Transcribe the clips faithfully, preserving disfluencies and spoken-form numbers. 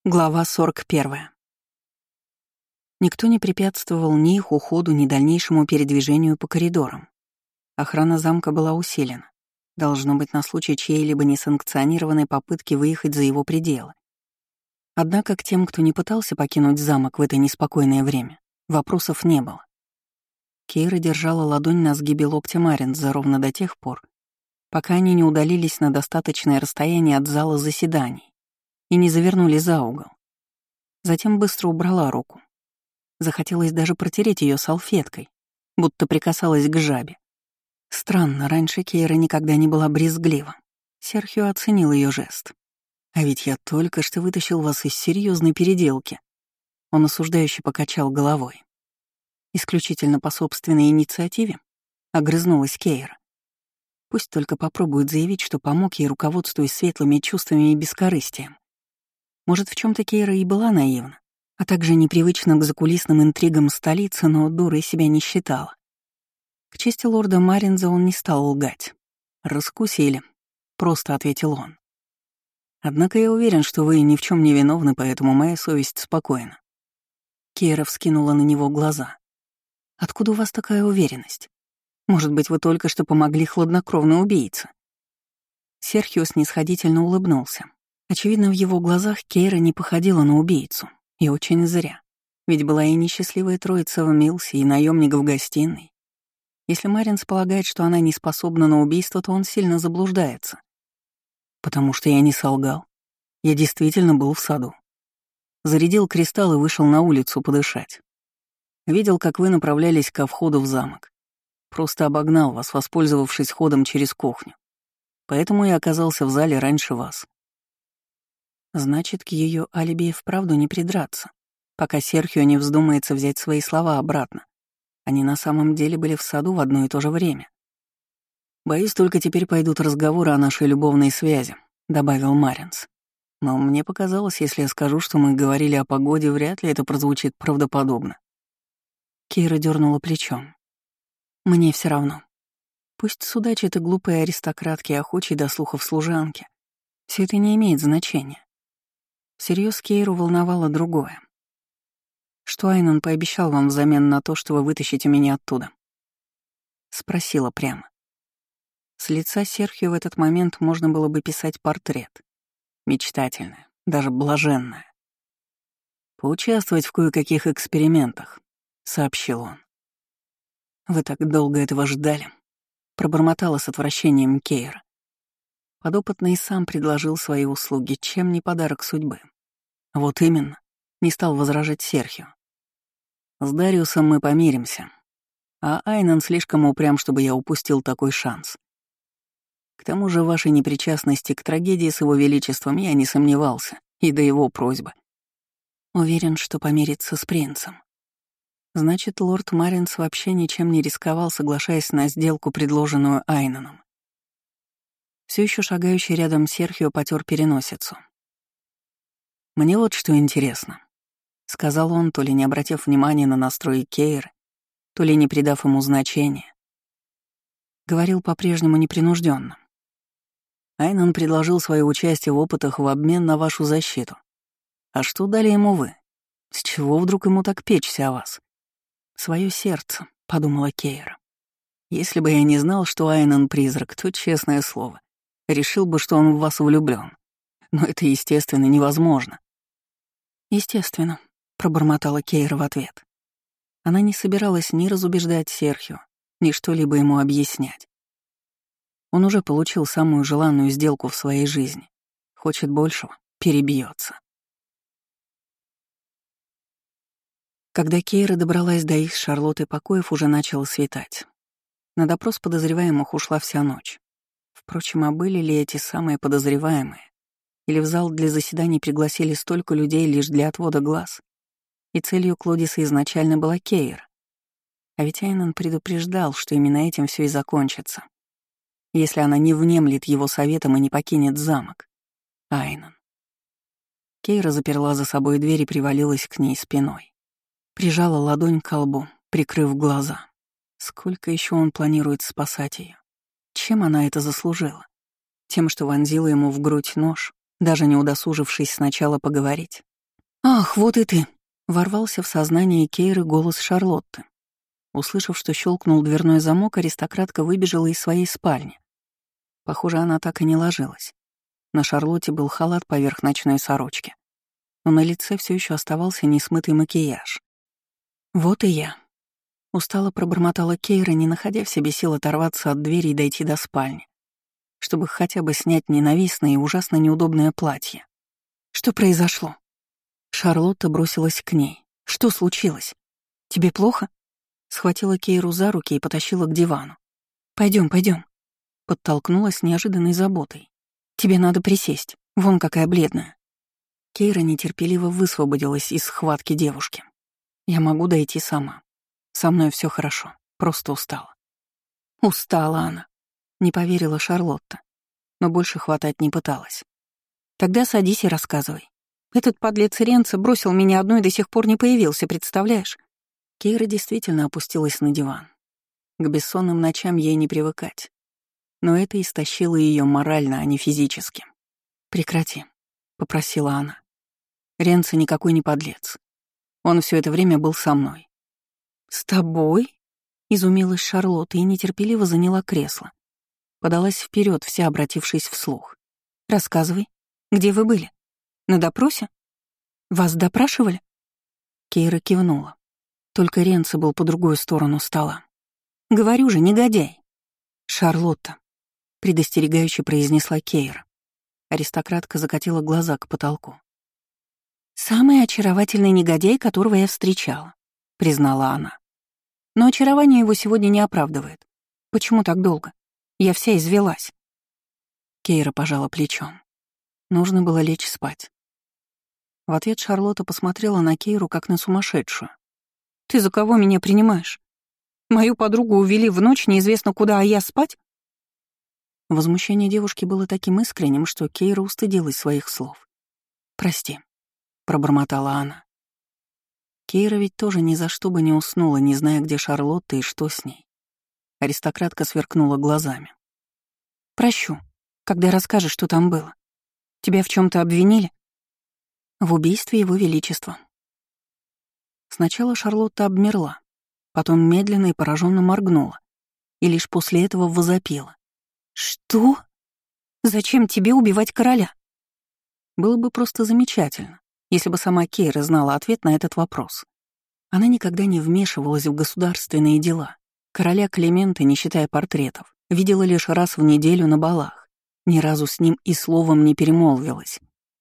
Глава сорок первая. Никто не препятствовал ни их уходу, ни дальнейшему передвижению по коридорам. Охрана замка была усилена. Должно быть, на случай чьей-либо несанкционированной попытки выехать за его пределы. Однако к тем, кто не пытался покинуть замок в это неспокойное время, вопросов не было. Кейра держала ладонь на сгибе локтя Маринза ровно до тех пор, пока они не удалились на достаточное расстояние от зала заседаний и не завернули за угол. Затем быстро убрала руку. Захотелось даже протереть ее салфеткой, будто прикасалась к жабе. Странно, раньше Кейра никогда не была брезглива. Серхио оценил ее жест. «А ведь я только что вытащил вас из серьезной переделки». Он осуждающе покачал головой. «Исключительно по собственной инициативе?» — огрызнулась Кейра. «Пусть только попробует заявить, что помог ей, руководствуясь светлыми чувствами и бескорыстием. Может, в чем то Кейра и была наивна, а также непривычна к закулисным интригам столицы, но дурой себя не считала. К чести лорда Маринза он не стал лгать. «Раскусили», — просто ответил он. «Однако я уверен, что вы ни в чем не виновны, поэтому моя совесть спокойна». Кейра вскинула на него глаза. «Откуда у вас такая уверенность? Может быть, вы только что помогли хладнокровной убийце?» Серхио снисходительно улыбнулся. Очевидно, в его глазах Кейра не походила на убийцу. И очень зря. Ведь была и несчастливая троица в Милсе, и наемник в гостиной. Если Маринс полагает, что она не способна на убийство, то он сильно заблуждается. Потому что я не солгал. Я действительно был в саду. Зарядил кристалл и вышел на улицу подышать. Видел, как вы направлялись ко входу в замок. Просто обогнал вас, воспользовавшись ходом через кухню. Поэтому я оказался в зале раньше вас. Значит, к ее алиби и вправду не придраться, пока Серхио не вздумается взять свои слова обратно. Они на самом деле были в саду в одно и то же время. «Боюсь, только теперь пойдут разговоры о нашей любовной связи», — добавил Маринс. «Но мне показалось, если я скажу, что мы говорили о погоде, вряд ли это прозвучит правдоподобно». Кейра дернула плечом. «Мне все равно. Пусть судачат и глупые аристократки, и охочие до слухов служанки. Все это не имеет значения. Всерьез Кейру волновало другое. Что Айнон пообещал вам взамен на то, что вы вытащите меня оттуда? Спросила прямо. С лица Серхио в этот момент можно было бы писать портрет. Мечтательное, даже блаженное. «Поучаствовать в кое-каких экспериментах», — сообщил он. «Вы так долго этого ждали», — пробормотала с отвращением Кейра. Подопытный сам предложил свои услуги, чем не подарок судьбы. Вот именно, не стал возражать Серхио. С Дариусом мы помиримся, а Айнан слишком упрям, чтобы я упустил такой шанс. К тому же вашей непричастности к трагедии с его величеством я не сомневался, и до его просьбы. Уверен, что помирится с принцем. Значит, лорд Маринс вообще ничем не рисковал, соглашаясь на сделку, предложенную Айнаном. Все еще шагающий рядом Серхио потер переносицу. «Мне вот что интересно», — сказал он, то ли не обратив внимания на настрой Кейры, то ли не придав ему значения. Говорил по-прежнему непринужденно. Айнан предложил свое участие в опытах в обмен на вашу защиту. А что дали ему вы? С чего вдруг ему так печься о вас? Свое сердце, — подумала Кейра. Если бы я не знал, что Айнан призрак, то, честное слово, решил бы, что он в вас влюблён. Но это, естественно, невозможно. Естественно, пробормотала Кейра в ответ. Она не собиралась ни разубеждать Серхио, ни что-либо ему объяснять. Он уже получил самую желанную сделку в своей жизни. Хочет большего — перебьется. Когда Кейра добралась до их с Шарлоттой покоев, уже начало светать. На допрос подозреваемых ушла вся ночь. Впрочем, а были ли эти самые подозреваемые? Или в зал для заседаний пригласили столько людей лишь для отвода глаз? И целью Клодиса изначально была Кейра. А ведь Айнан предупреждал, что именно этим все и закончится. Если она не внемлет его советам и не покинет замок. Айнан. Кейра заперла за собой дверь и привалилась к ней спиной. Прижала ладонь к колбу, прикрыв глаза. Сколько еще он планирует спасать ее? Чем она это заслужила? Тем, что вонзила ему в грудь нож, даже не удосужившись сначала поговорить, «Ах, вот и ты!» — ворвался в сознание Кейры голос Шарлотты. Услышав, что щелкнул дверной замок, аристократка выбежала из своей спальни. Похоже, она так и не ложилась. На Шарлотте был халат поверх ночной сорочки, но на лице все еще оставался несмытый макияж. «Вот и я», — устало пробормотала Кейра, не находя в себе сил оторваться от двери и дойти до спальни, чтобы хотя бы снять ненавистное и ужасно неудобное платье. «Что произошло?» Шарлотта бросилась к ней. «Что случилось? Тебе плохо?» Схватила Кейру за руки и потащила к дивану. Пойдем, пойдем. Подтолкнула с неожиданной заботой. «Тебе надо присесть. Вон какая бледная». Кейра нетерпеливо высвободилась из схватки девушки. «Я могу дойти сама. Со мной все хорошо. Просто устала». Устала она. Не поверила Шарлотта, но больше хватать не пыталась. «Тогда садись и рассказывай. Этот подлец Ренцо бросил меня одну и до сих пор не появился, представляешь?» Кейра действительно опустилась на диван. К бессонным ночам ей не привыкать. Но это истощило ее морально, а не физически. «Прекрати», — попросила она. «Ренцо никакой не подлец. Он все это время был со мной». «С тобой?» — изумилась Шарлотта и нетерпеливо заняла кресло. Подалась вперед, вся обратившись вслух. «Рассказывай, где вы были? На допросе? Вас допрашивали?» Кейра кивнула. Только Ренцо был по другую сторону стола. «Говорю же, негодяй!» «Шарлотта», — предостерегающе произнесла Кейра. Аристократка закатила глаза к потолку. «Самый очаровательный негодяй, которого я встречала», — признала она. «Но очарование его сегодня не оправдывает. Почему так долго? Я вся извелась». Кейра пожала плечом. Нужно было лечь спать. В ответ Шарлотта посмотрела на Кейру как на сумасшедшую. «Ты за кого меня принимаешь? Мою подругу увели в ночь неизвестно куда, а я спать?» Возмущение девушки было таким искренним, что Кейра устыдилась своих слов. «Прости», — пробормотала она. Кейра ведь тоже ни за что бы не уснула, не зная, где Шарлотта и что с ней. Аристократка сверкнула глазами. «Прощу, когда расскажешь, что там было. Тебя в чем то обвинили?» «В убийстве Его Величества». Сначала Шарлотта обмерла, потом медленно и пораженно моргнула, и лишь после этого возопила. «Что? Зачем тебе убивать короля?» Было бы просто замечательно, если бы сама Кейра знала ответ на этот вопрос. Она никогда не вмешивалась в государственные дела. Короля Климента, не считая портретов, видела лишь раз в неделю на балах, ни разу с ним и словом не перемолвилась.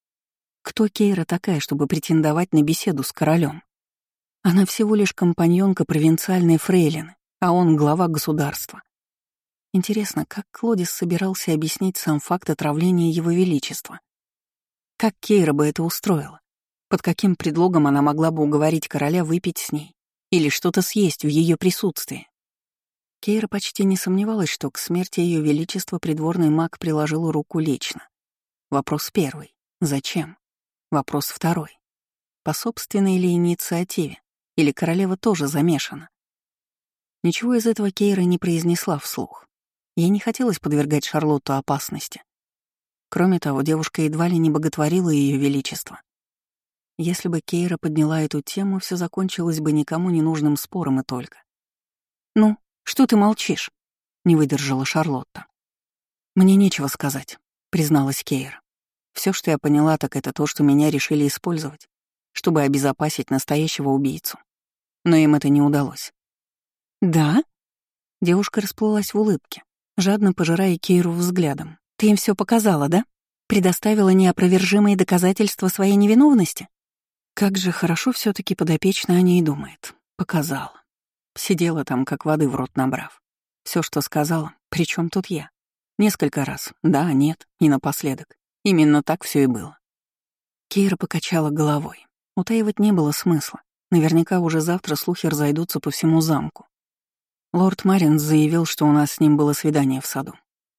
Кто Кейра такая, чтобы претендовать на беседу с королем? Она всего лишь компаньонка провинциальной фрейлины, а он глава государства. Интересно, как Клодис собирался объяснить сам факт отравления Его Величества? Как Кейра бы это устроила? Под каким предлогом она могла бы уговорить короля выпить с ней или что-то съесть в ее присутствии? Кейра почти не сомневалась, что к смерти Ее Величества придворный маг приложил руку лично. Вопрос первый. Зачем? Вопрос второй. По собственной ли инициативе? Или королева тоже замешана? Ничего из этого Кейра не произнесла вслух. Ей не хотелось подвергать Шарлотту опасности. Кроме того, девушка едва ли не боготворила Ее Величество. Если бы Кейра подняла эту тему, все закончилось бы никому не нужным спором и только. «Ну, что ты молчишь?» — не выдержала Шарлотта. «Мне нечего сказать», — призналась Кейра. Все, что я поняла, так это то, что меня решили использовать, чтобы обезопасить настоящего убийцу. Но им это не удалось». «Да?» Девушка расплылась в улыбке, жадно пожирая Кейру взглядом. «Ты им все показала, да? Предоставила неопровержимые доказательства своей невиновности?» Как же хорошо все таки подопечная о ней думает. Показала. Сидела там, как воды в рот набрав. Все, что сказала, причем тут я. Несколько раз. Да, нет, и напоследок. Именно так все и было. Кейра покачала головой. Утаивать не было смысла. Наверняка уже завтра слухи разойдутся по всему замку. Лорд Маринс заявил, что у нас с ним было свидание в саду.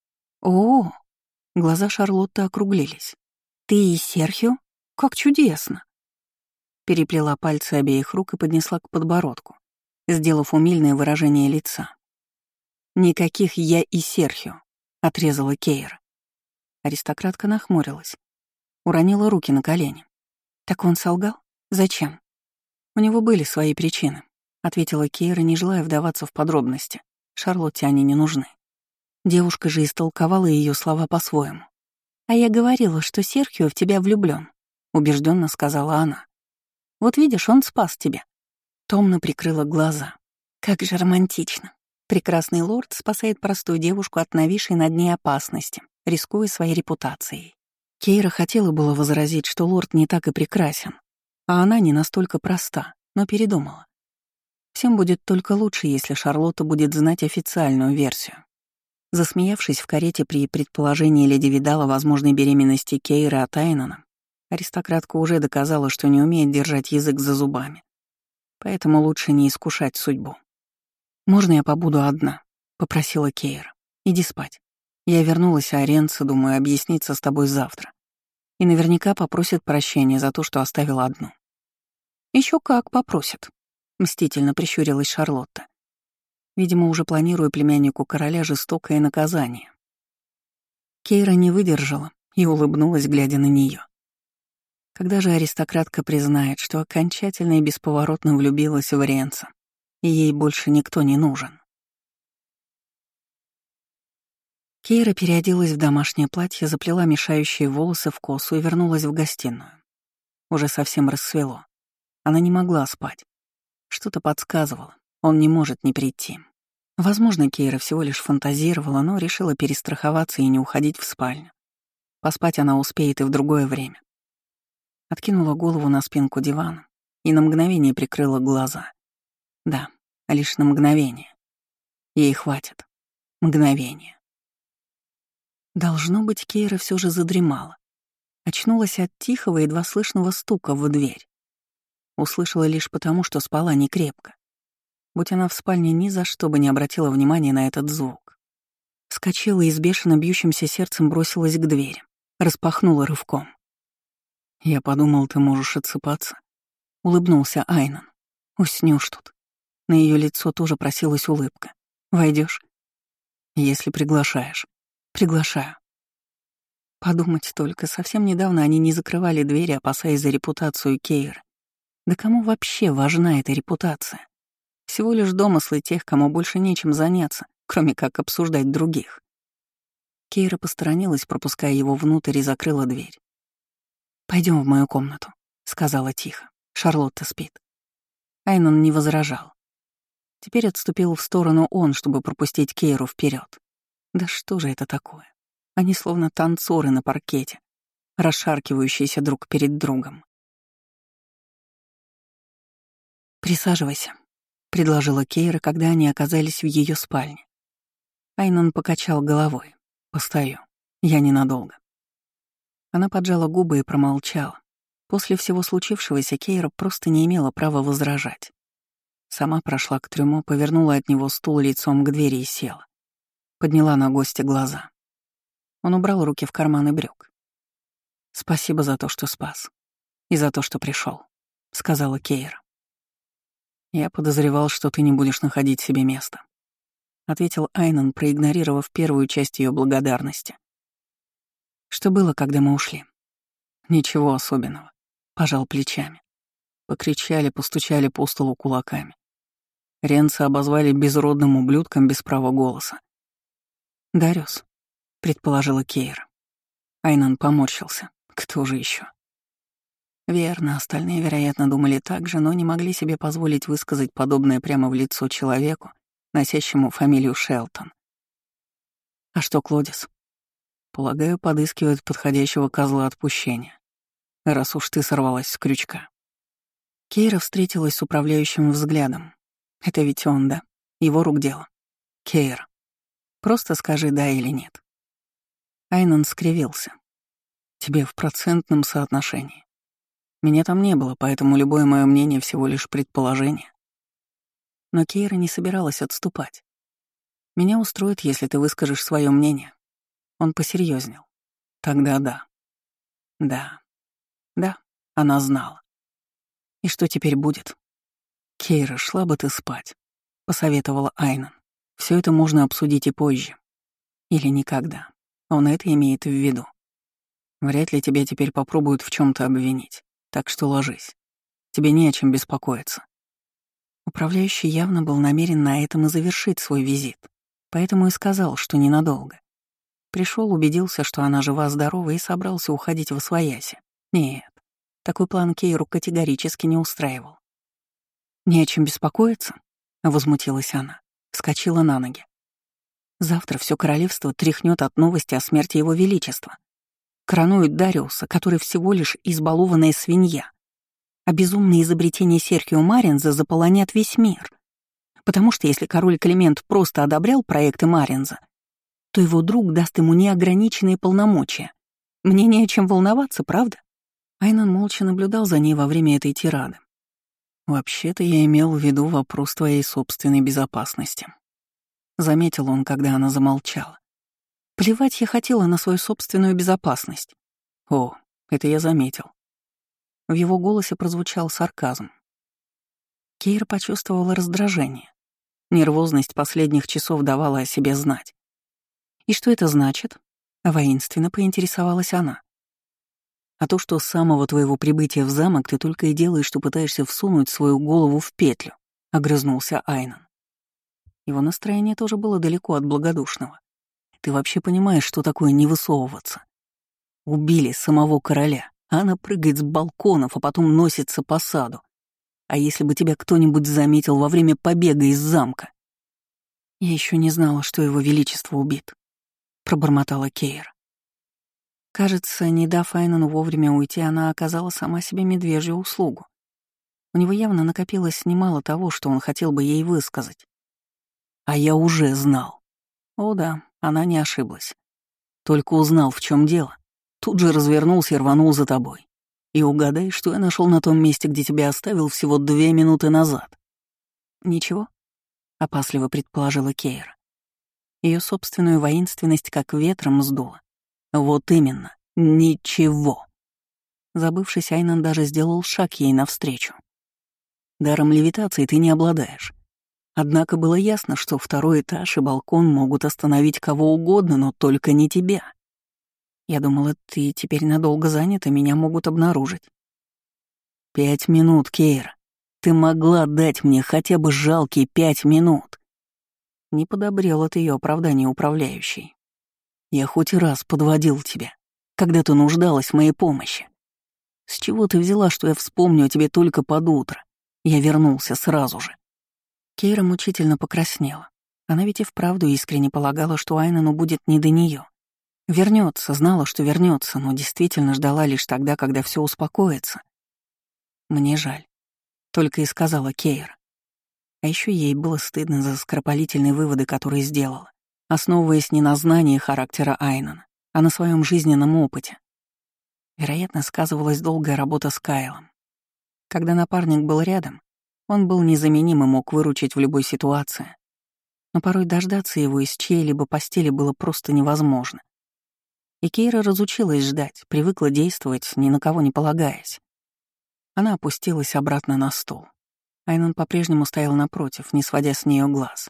О, глаза Шарлотты округлились. Ты и Серхио? Как чудесно. Переплела пальцы обеих рук и поднесла к подбородку, сделав умильное выражение лица. «Никаких я и Серхио», — отрезала Кейра. Аристократка нахмурилась, уронила руки на колени. «Так он солгал? Зачем? У него были свои причины, ответила Кейра, не желая вдаваться в подробности. Шарлотте они не нужны. Девушка же истолковала ее слова по-своему. «А я говорила, что Серхио в тебя влюблён», — убежденно сказала она. «Вот видишь, он спас тебя». Томно прикрыла глаза. Как же романтично. Прекрасный лорд спасает простую девушку от нависшей над ней опасности, рискуя своей репутацией. Кейра хотела было возразить, что лорд не так и прекрасен, а она не настолько проста, но передумала. Всем будет только лучше, если Шарлотта будет знать официальную версию. Засмеявшись в карете при предположении леди Видала возможной беременности Кейры от Айнона, аристократка уже доказала, что не умеет держать язык за зубами. Поэтому лучше не искушать судьбу. «Можно я побуду одна?» — попросила Кейра. «Иди спать. Я вернулась, а Ренцо, думаю, объясниться с тобой завтра. И наверняка попросит прощения за то, что оставила одну». Еще как попросит», — мстительно прищурилась Шарлотта. Видимо, уже планируя племяннику короля жестокое наказание. Кейра не выдержала и улыбнулась, глядя на нее. Когда же аристократка признает, что окончательно и бесповоротно влюбилась в Ренца, и ей больше никто не нужен? Кейра переоделась в домашнее платье, заплела мешающие волосы в косу и вернулась в гостиную. Уже совсем рассвело. Она не могла спать. Что-то подсказывало. Он не может не прийти. Возможно, Кейра всего лишь фантазировала, но решила перестраховаться и не уходить в спальню. Поспать она успеет и в другое время. Откинула голову на спинку дивана и на мгновение прикрыла глаза. Да, лишь на мгновение. Ей хватит. Мгновение. Должно быть, Кейра все же задремала. Очнулась от тихого, едва слышного стука в дверь. Услышала лишь потому, что спала не крепко. Будь она в спальне, ни за что бы не обратила внимания на этот звук. Вскочила и с бешено бьющимся сердцем бросилась к двери. Распахнула рывком. «Я подумал, ты можешь отсыпаться», — улыбнулся Айнон. «Уснёшь тут». На ее лицо тоже просилась улыбка. Войдешь? «Если приглашаешь». «Приглашаю». Подумать только, совсем недавно они не закрывали двери, опасаясь за репутацию Кейры. Да кому вообще важна эта репутация? Всего лишь домыслы тех, кому больше нечем заняться, кроме как обсуждать других. Кейра посторонилась, пропуская его внутрь, и закрыла дверь. Пойдем в мою комнату», — сказала тихо. «Шарлотта спит». Айнон не возражал. Теперь отступил в сторону он, чтобы пропустить Кейру вперед. Да что же это такое? Они словно танцоры на паркете, расшаркивающиеся друг перед другом. «Присаживайся», — предложила Кейра, когда они оказались в ее спальне. Айнон покачал головой. «Постою. Я ненадолго». Она поджала губы и промолчала. После всего случившегося Кейра просто не имела права возражать. Сама прошла к трюмо, повернула от него стул лицом к двери и села. Подняла на гостя глаза. Он убрал руки в карманы брюк. «Спасибо за то, что спас. И за то, что пришел, сказала Кейра. «Я подозревал, что ты не будешь находить себе места», — ответил Айнон, проигнорировав первую часть ее благодарности. «Что было, когда мы ушли?» «Ничего особенного», — пожал плечами. Покричали, постучали по столу кулаками. Ренца обозвали безродным ублюдком без права голоса. «Дариус», — предположила Кейра. Айнон поморщился. Кто же еще? Верно, остальные, вероятно, думали так же, но не могли себе позволить высказать подобное прямо в лицо человеку, носящему фамилию Шелтон. «А что Клодис?» «Полагаю, подыскивают подходящего козла отпущения, раз уж ты сорвалась с крючка». Кейра встретилась с управляющим взглядом. «Это ведь он, да? Его рук дело». «Кейра, просто скажи «да» или «нет». Айнон скривился. «Тебе в процентном соотношении. Меня там не было, поэтому любое мое мнение всего лишь предположение». Но Кейра не собиралась отступать. «Меня устроит, если ты выскажешь свое мнение». Он посерьезнел. «Тогда да». «Да. Да, она знала». «И что теперь будет?» «Кейра, шла бы ты спать», — посоветовала Айнон. «Все это можно обсудить и позже. Или никогда. Он это имеет в виду. Вряд ли тебя теперь попробуют в чем то обвинить, так что ложись». Тебе не о чем беспокоиться». Управляющий явно был намерен на этом и завершить свой визит, поэтому и сказал, что ненадолго. Пришел, убедился, что она жива-здорова, и собрался уходить восвояси. Нет, такой план Кейру категорически не устраивал. «Не о чем беспокоиться?» — возмутилась она, вскочила на ноги. «Завтра все королевство тряхнет от новости о смерти его величества. Коронуют Дариуса, который всего лишь избалованная свинья. А безумные изобретения Серхио Маринза заполонят весь мир. Потому что если король Климент просто одобрял проекты Маринза, то его друг даст ему неограниченные полномочия. Мне не о чем волноваться, правда?» Айнан молча наблюдал за ней во время этой тирады. «Вообще-то я имел в виду вопрос твоей собственной безопасности», — заметил он, когда она замолчала. Плевать я хотела на свою собственную безопасность. О, это я заметил. В его голосе прозвучал сарказм. Кейра почувствовала раздражение. Нервозность последних часов давала о себе знать. «И что это значит?» — воинственно поинтересовалась она. «А то, что с самого твоего прибытия в замок ты только и делаешь, что пытаешься всунуть свою голову в петлю», — огрызнулся Айнан. Его настроение тоже было далеко от благодушного. «Ты вообще понимаешь, что такое не высовываться? Убили самого короля, а она прыгает с балконов, а потом носится по саду. А если бы тебя кто-нибудь заметил во время побега из замка?» «Я еще не знала, что его величество убит», — пробормотала Кейра. Кажется, не дав Айнану вовремя уйти, она оказала сама себе медвежью услугу. У него явно накопилось немало того, что он хотел бы ей высказать. «А я уже знал». О да, она не ошиблась. Только узнал, в чем дело. Тут же развернулся и рванул за тобой. И угадай, что я нашел на том месте, где тебя оставил всего две минуты назад. «Ничего?» — опасливо предположила Кейра. Ее собственную воинственность как ветром сдуло. «Вот именно, ничего». Забывшись, Айнан даже сделал шаг ей навстречу. «Даром левитации ты не обладаешь. Однако было ясно, что второй этаж и балкон могут остановить кого угодно, но только не тебя. Я думала, ты теперь надолго занят, и меня могут обнаружить». «Пять минут, Кейра. Ты могла дать мне хотя бы жалкие пять минут». Не подобрел от ее оправдания управляющий. «Я хоть раз подводил тебя, когда ты нуждалась в моей помощи. С чего ты взяла, что я вспомню о тебе только под утро? Я вернулся сразу же». Кейра мучительно покраснела. Она ведь и вправду искренне полагала, что Айнану будет не до нее. Вернется, знала, что вернется, но действительно ждала лишь тогда, когда все успокоится. «Мне жаль», — только и сказала Кейра. А еще ей было стыдно за скоропалительные выводы, которые сделала, основываясь не на знании характера Айнана, а на своем жизненном опыте. Вероятно, сказывалась долгая работа с Кайлом. Когда напарник был рядом, он был незаменим и мог выручить в любой ситуации. Но порой дождаться его из чьей-либо постели было просто невозможно. И Кейра разучилась ждать, привыкла действовать, ни на кого не полагаясь. Она опустилась обратно на стол. Айнан по-прежнему стоял напротив, не сводя с нее глаз.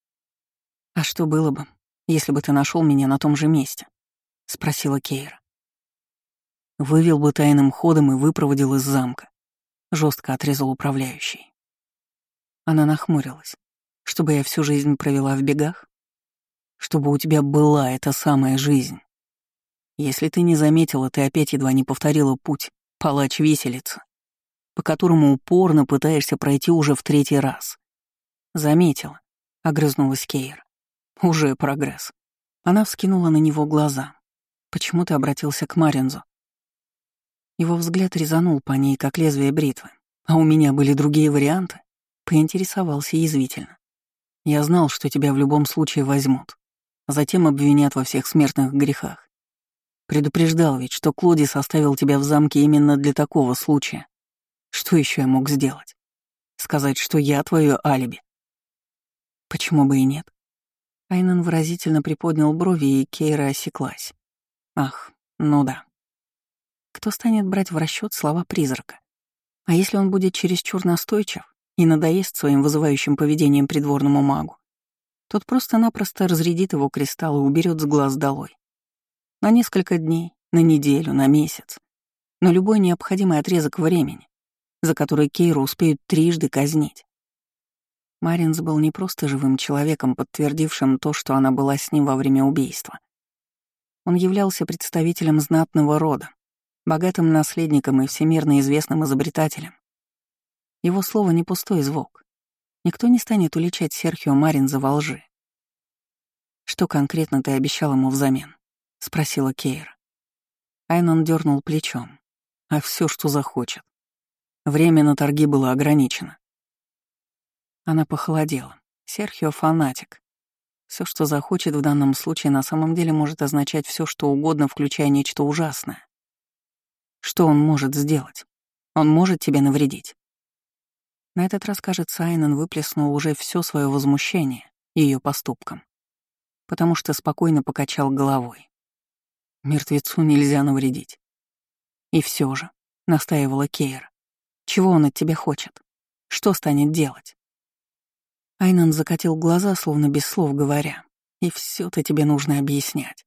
«А что было бы, если бы ты нашел меня на том же месте?» — спросила Кейра. «Вывел бы тайным ходом и выпроводил из замка», — жестко отрезал управляющий. Она нахмурилась. «Чтобы я всю жизнь провела в бегах? Чтобы у тебя была эта самая жизнь. Если ты не заметила, ты опять едва не повторила путь палач-виселица, по которому упорно пытаешься пройти уже в третий раз». «Заметила», — огрызнулась Кейра. «Уже прогресс». Она вскинула на него глаза. «Почему ты обратился к Маринзу?» Его взгляд резанул по ней, как лезвие бритвы. «А у меня были другие варианты?» Поинтересовался язвительно. «Я знал, что тебя в любом случае возьмут, а затем обвинят во всех смертных грехах. Предупреждал ведь, что Клоди составил тебя в замке именно для такого случая. Что еще я мог сделать? Сказать, что я твое алиби?» «Почему бы и нет?» Айнан выразительно приподнял брови, и Кейра осеклась. «Ах, ну да. Кто станет брать в расчет слова призрака? А если он будет чересчур настойчив и надоест своим вызывающим поведением придворному магу, тот просто-напросто разрядит его кристалл и уберет с глаз долой. На несколько дней, на неделю, на месяц. На любой необходимый отрезок времени. за который Кейру успеют трижды казнить. Маринс был не просто живым человеком, подтвердившим то, что она была с ним во время убийства. Он являлся представителем знатного рода, богатым наследником и всемирно известным изобретателем. Его слово не пустой звук. Никто не станет уличать Серхио Маринза во лжи. «Что конкретно ты обещал ему взамен?» — спросила Кейра. Айнан дернул плечом. «А все, что захочет. Время на торги было ограничено». Она похолодела. Серхио — фанатик. Все, что захочет в данном случае, на самом деле может означать все, что угодно, включая нечто ужасное. Что он может сделать? Он может тебе навредить. На этот раз, кажется, Айнан выплеснул уже все свое возмущение ее поступком, потому что спокойно покачал головой. Мертвецу нельзя навредить. И все же, настаивала Кейра, чего он от тебя хочет? Что станет делать? Айнан закатил глаза, словно без слов говоря, и все-то тебе нужно объяснять.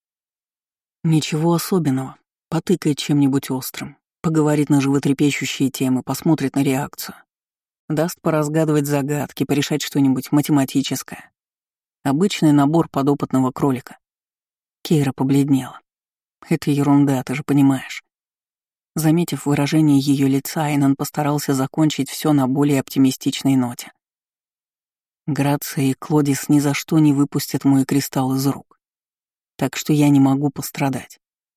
Ничего особенного. Потыкает чем-нибудь острым, поговорит на животрепещущие темы, посмотрит на реакцию. Даст поразгадывать загадки, порешать что-нибудь математическое. Обычный набор подопытного кролика. Кейра побледнела. Это ерунда, ты же понимаешь. Заметив выражение ее лица, Айнан постарался закончить все на более оптимистичной ноте. Грация и Клодис ни за что не выпустят мой кристалл из рук. Так что я не могу пострадать.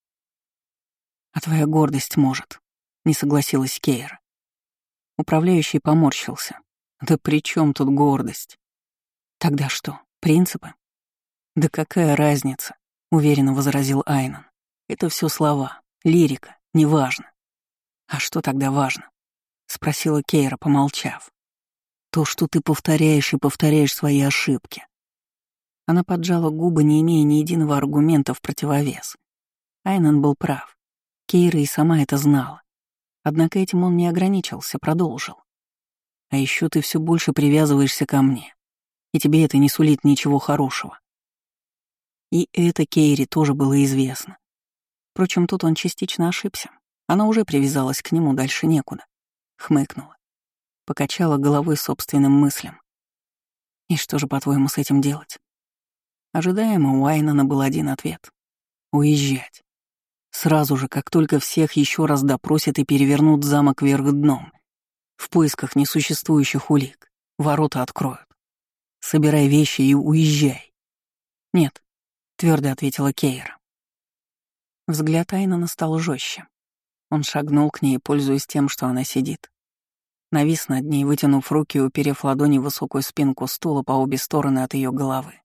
А твоя гордость может, не согласилась Кейра. Управляющий поморщился. Да при чем тут гордость? Тогда что, принципы? Да какая разница, уверенно возразил Айнан. Это все слова, лирика, неважно. А что тогда важно? Спросила Кейра, помолчав. То, что ты повторяешь и повторяешь свои ошибки. Она поджала губы, не имея ни единого аргумента в противовес. Айнан был прав. Кейра и сама это знала. Однако этим он не ограничился, продолжил. А еще ты все больше привязываешься ко мне, и тебе это не сулит ничего хорошего. И это Кейре тоже было известно. Впрочем, тут он частично ошибся. Она уже привязалась к нему, дальше некуда. Хмыкнула. Покачала головой собственным мыслям. И что же, по-твоему, с этим делать? Ожидаемо у Айнана был один ответ. Уезжать. Сразу же, как только всех еще раз допросят и перевернут замок вверх дном. В поисках несуществующих улик. Ворота откроют. Собирай вещи и уезжай. Нет, твердо ответила Кейра. Взгляд Айнана стал жестче. Он шагнул к ней, пользуясь тем, что она сидит. Навис над ней, вытянув руки и уперев ладони в высокую спинку стула по обе стороны от ее головы.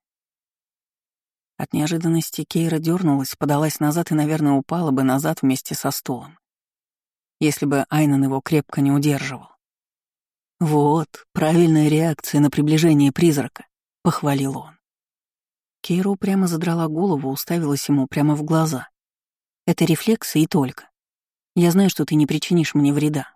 От неожиданности Кейра дернулась, подалась назад и, наверное, упала бы назад вместе со стулом, если бы Айнан его крепко не удерживал. «Вот, правильная реакция на приближение призрака», — похвалил он. Кейра упрямо задрала голову, уставилась ему прямо в глаза. «Это рефлексы и только. Я знаю, что ты не причинишь мне вреда».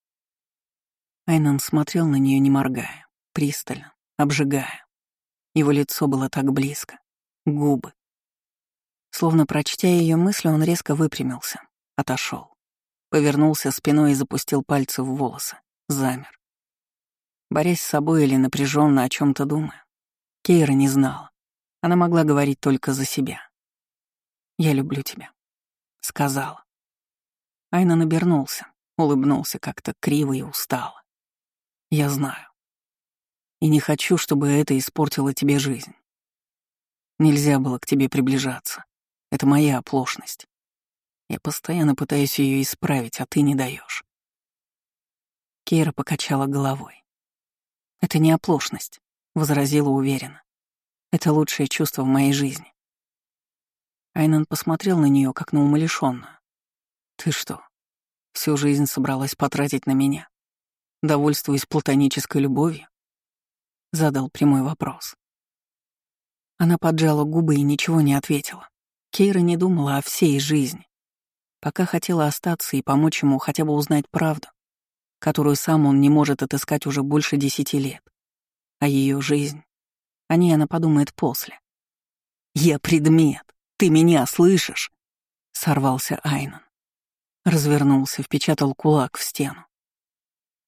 Айнан смотрел на нее, не моргая, пристально, обжигая. Его лицо было так близко. Губы. Словно прочтя ее мысли, он резко выпрямился, отошел, повернулся спиной и запустил пальцы в волосы, замер. Борясь с собой или напряженно о чем-то думая, Кейра не знала. Она могла говорить только за себя. «Я люблю тебя», — сказала. Айнан обернулся, улыбнулся как-то криво и устало. «Я знаю. И не хочу, чтобы это испортило тебе жизнь. Нельзя было к тебе приближаться. Это моя оплошность. Я постоянно пытаюсь ее исправить, а ты не даешь. Кейра покачала головой. «Это не оплошность», — возразила уверенно. «Это лучшее чувство в моей жизни». Айнан посмотрел на нее как на умалишенную. «Ты что, всю жизнь собралась потратить на меня, довольствуясь платонической любовью?» Задал прямой вопрос. Она поджала губы и ничего не ответила. Кейра не думала о всей жизни. Пока хотела остаться и помочь ему хотя бы узнать правду, которую сам он не может отыскать уже больше десяти лет. А ее жизнь, о ней она подумает после. «Я предмет, ты меня слышишь?» — сорвался Айнан. Развернулся, впечатал кулак в стену.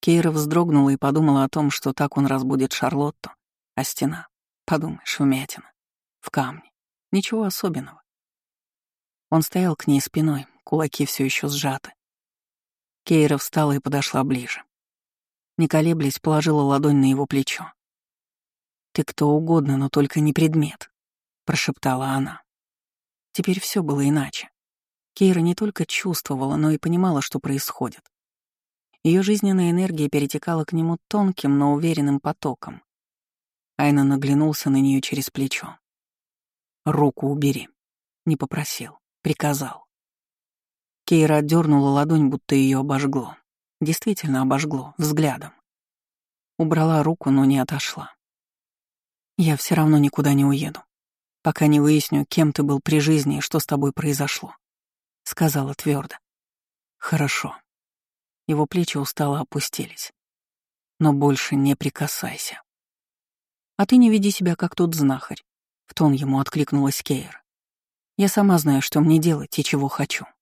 Кейра вздрогнула и подумала о том, что так он разбудит Шарлотту, а стена, подумаешь, вмятина, в камне. Ничего особенного. Он стоял к ней спиной, кулаки все еще сжаты. Кейра встала и подошла ближе. Не колеблясь, положила ладонь на его плечо. «Ты кто угодно, но только не предмет», — прошептала она. Теперь все было иначе. Кейра не только чувствовала, но и понимала, что происходит. Ее жизненная энергия перетекала к нему тонким, но уверенным потоком. Айна наглянулся на нее через плечо. «Руку убери», — не попросил, приказал. Кейра отдернула ладонь, будто ее обожгло. Действительно обожгло, взглядом. Убрала руку, но не отошла. «Я все равно никуда не уеду, пока не выясню, кем ты был при жизни и что с тобой произошло», — сказала твердо. «Хорошо». Его плечи устало опустились. «Но больше не прикасайся». «А ты не веди себя, как тот знахарь», — в тон ему откликнулась Кейра. «Я сама знаю, что мне делать и чего хочу».